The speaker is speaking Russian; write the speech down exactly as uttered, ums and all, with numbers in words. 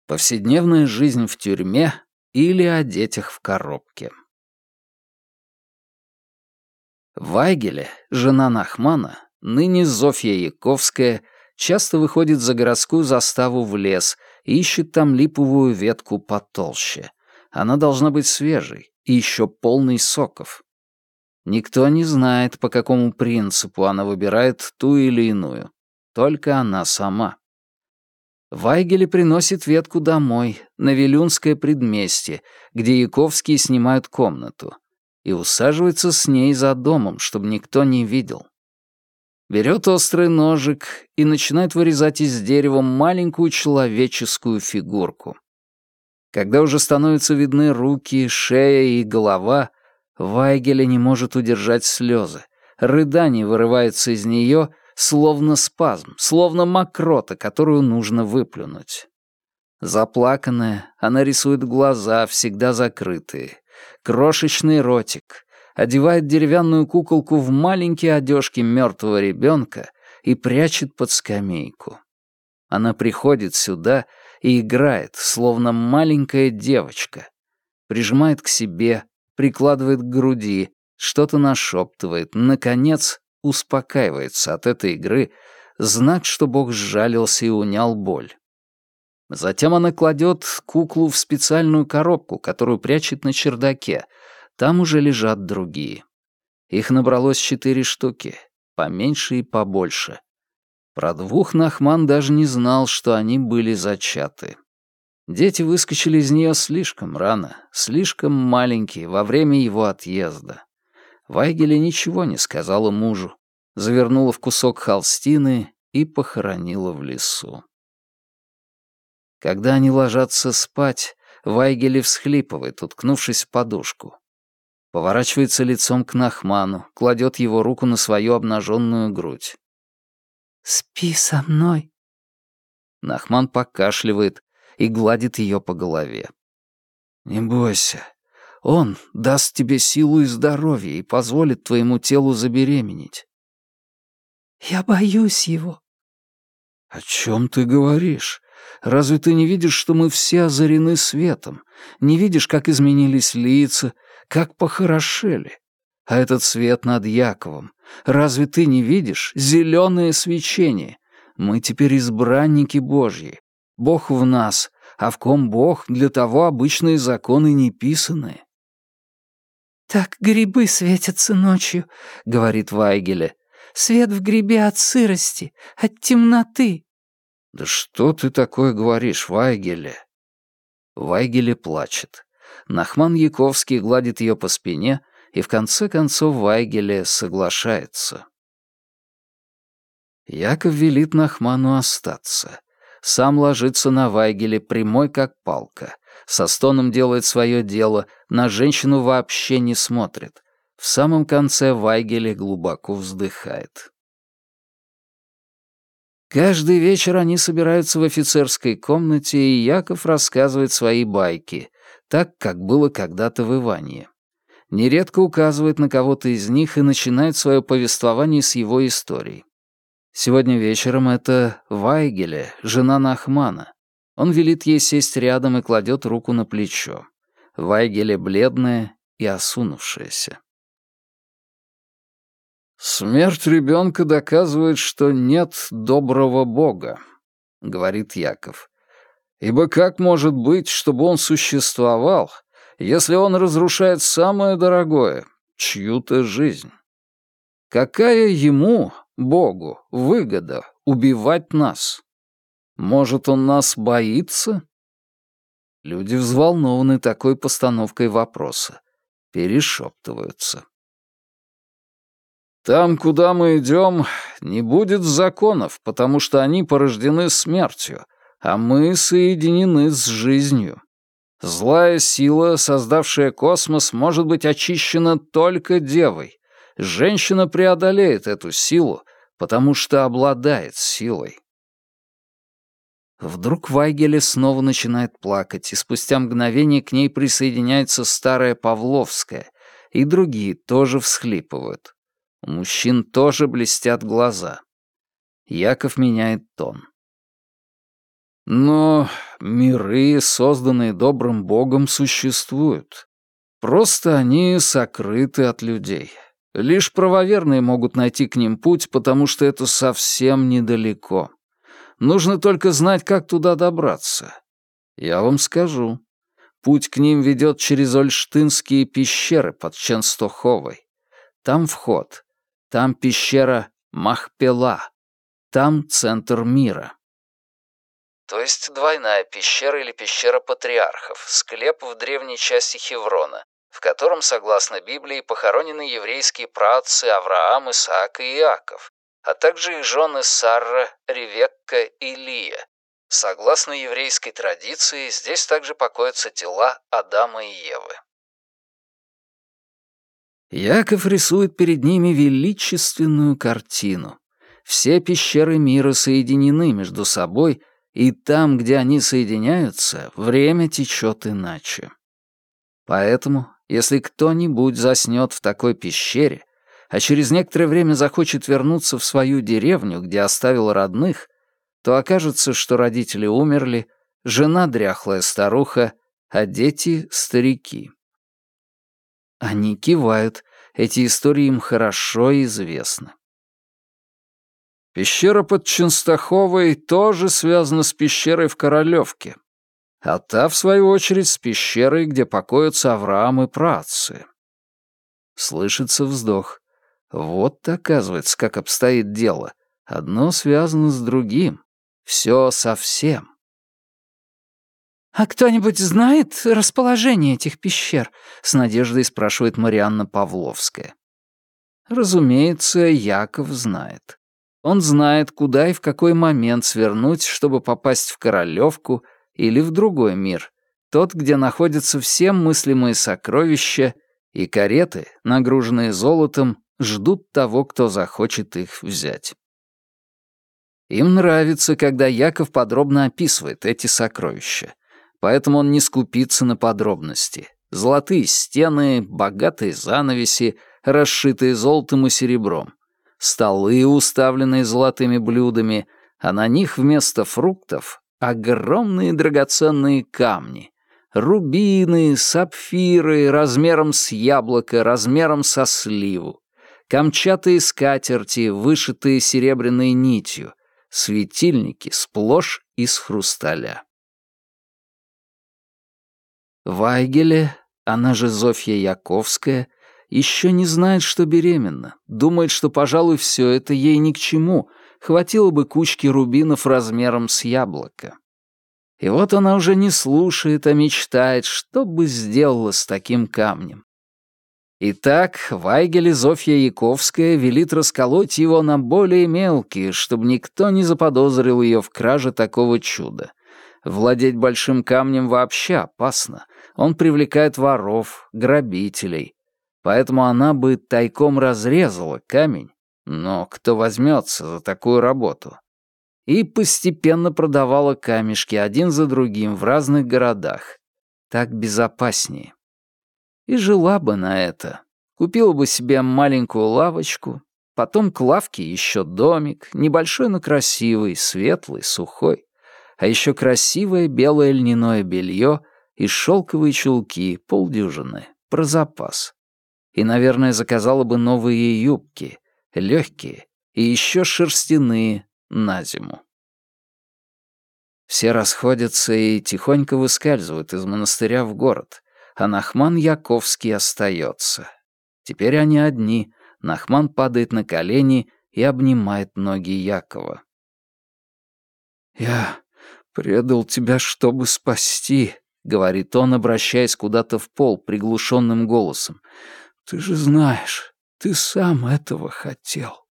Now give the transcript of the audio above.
Повседневная жизнь в тюрьме или о детях в коробке. Вайгеле, жена Нахмана, ныне Зофья Яковская, часто выходит за городскую заставу в лес и ищет там липовую ветку потолще. Она должна быть свежей и еще полной соков. Никто не знает, по какому принципу она выбирает ту или иную. Только она сама. Вайгеле приносит ветку домой, на Вилюнское предместье, где Яковские снимают комнату, и усаживается с ней за домом, чтобы никто не видел. Берет острый ножик и начинает вырезать из дерева маленькую человеческую фигурку. Когда уже становятся видны руки, шея и голова, Вайгеле не может удержать слезы. Рыдание вырывается из нее, словно спазм, словно мокрота, которую нужно выплюнуть. Заплаканная, она рисует глаза, всегда закрытые, крошечный ротик, одевает деревянную куколку в маленькие одежки мертвого ребенка и прячет под скамейку. Она приходит сюда и играет, словно маленькая девочка, прижимает к себе, прикладывает к груди, что-то нашептывает, наконец успокаивается от этой игры, знак, что Бог сжалился и унял боль. Затем она кладет куклу в специальную коробку, которую прячет на чердаке. Там уже лежат другие. Их набралось четыре штуки, поменьше и побольше. Про двух Нахман даже не знал, что они были зачаты. Дети выскочили из нее слишком рано, слишком маленькие во время его отъезда. Вайгеле ничего не сказала мужу, завернула в кусок холстины и похоронила в лесу. Когда они ложатся спать, Вайгеле всхлипывает, уткнувшись в подушку. Поворачивается лицом к Нахману, кладет его руку на свою обнаженную грудь. «Спи со мной». Нахман покашливает и гладит ее по голове. «Не бойся. Он даст тебе силу и здоровье и позволит твоему телу забеременеть». «Я боюсь его». «О чем ты говоришь? Разве ты не видишь, что мы все озарены светом? Не видишь, как изменились лица, как похорошели? А этот свет над Яковом, разве ты не видишь? Зеленое свечение. Мы теперь избранники Божьи. Бог в нас, а в ком Бог, для того обычные законы не писаны». «Так грибы светятся ночью», — говорит Вайгеле. «Свет в грибе от сырости, от темноты». «Да что ты такое говоришь, Вайгеле?» Вайгеле плачет. Нахман Яковский гладит ее по спине, и в конце концов Вайгеле соглашается. Яков велит Нахману остаться. Сам ложится на Вайгеле, прямой как палка. Со стоном делает свое дело, на женщину вообще не смотрит. В самом конце Вайгеле глубоко вздыхает. Каждый вечер они собираются в офицерской комнате, и Яков рассказывает свои байки, так, как было когда-то в Иванье. Нередко указывает на кого-то из них и начинает свое повествование с его историй. Сегодня вечером это Вайгеле, жена Нахмана. Он велит ей сесть рядом и кладет руку на плечо. Вайгеле бледная и осунувшаяся. «Смерть ребенка доказывает, что нет доброго Бога», — говорит Яков. «Ибо как может быть, чтобы он существовал, если он разрушает самое дорогое — чью-то жизнь? Какая ему, Богу, выгода убивать нас? Может, он нас боится?» Люди взволнованы такой постановкой вопроса, перешептываются. «Там, куда мы идем, не будет законов, потому что они порождены смертью, а мы соединены с жизнью. Злая сила, создавшая космос, может быть очищена только девой. Женщина преодолеет эту силу, потому что обладает силой». Вдруг Вайгеле снова начинает плакать, и спустя мгновение к ней присоединяется старая Павловская, и другие тоже всхлипывают. У мужчин тоже блестят глаза. Яков меняет тон. Но миры, созданные добрым богом, существуют. Просто они сокрыты от людей. Лишь правоверные могут найти к ним путь, потому что это совсем недалеко. Нужно только знать, как туда добраться. Я вам скажу. Путь к ним ведет через Ольштинские пещеры под Ченстоховой. Там вход. Там пещера Махпела. Там центр мира. То есть двойная пещера или пещера патриархов, склеп в древней части Хеврона, в котором, согласно Библии, похоронены еврейские праотцы Авраам, Исаак и Иаков, а также их жены Сарра, Ревекка и Лия. Согласно еврейской традиции, здесь также покоятся тела Адама и Евы. Яков рисует перед ними величественную картину. Все пещеры мира соединены между собой, и там, где они соединяются, время течет иначе. Поэтому, если кто-нибудь заснет в такой пещере, а через некоторое время захочет вернуться в свою деревню, где оставил родных, то окажется, что родители умерли, жена дряхлая старуха, а дети — старики. Они кивают, эти истории им хорошо известны. Пещера под Ченстоховой тоже связана с пещерой в Королевке, а та, в свою очередь, с пещерой, где покоятся Авраам и праотцы. Слышится вздох. Вот, оказывается, как обстоит дело. Одно связано с другим. Все совсем. «А кто-нибудь знает расположение этих пещер?» — с надеждой спрашивает Марианна Павловская. Разумеется, Яков знает. Он знает, куда и в какой момент свернуть, чтобы попасть в Королевку или в другой мир, тот, где находятся все мыслимые сокровища, и кареты, нагруженные золотом, ждут того, кто захочет их взять. Им нравится, когда Яков подробно описывает эти сокровища, поэтому он не скупится на подробности. Золотые стены, богатые занавеси, расшитые золотом и серебром, столы, уставленные золотыми блюдами, а на них вместо фруктов огромные драгоценные камни, рубины, сапфиры размером с яблоко, размером со сливу, камчатые скатерти, вышитые серебряной нитью, светильники сплошь из хрусталя. Вайгеле, она же Зофья Яковская, еще не знает, что беременна, думает, что, пожалуй, все это ей ни к чему, хватило бы кучки рубинов размером с яблоко. И вот она уже не слушает, а мечтает, что бы сделала с таким камнем. Итак, Вайгеле Зофья Яковская велит расколоть его на более мелкие, чтобы никто не заподозрил ее в краже такого чуда. Владеть большим камнем вообще опасно. Он привлекает воров, грабителей. Поэтому она бы тайком разрезала камень, но кто возьмется за такую работу? И постепенно продавала камешки один за другим в разных городах. Так безопаснее. И жила бы на это. Купила бы себе маленькую лавочку, потом к лавке еще домик, небольшой, но красивый, светлый, сухой. А еще красивое белое льняное белье и шелковые чулки, полдюжины, про запас. И, наверное, заказала бы новые юбки, легкие и еще шерстяные на зиму. Все расходятся и тихонько выскальзывают из монастыря в город, а Нахман Яковский остается. Теперь они одни, Нахман падает на колени и обнимает ноги Якова. «Я предал тебя, чтобы спасти», — говорит он, обращаясь куда-то в пол приглушенным голосом. «Ты же знаешь, ты сам этого хотел».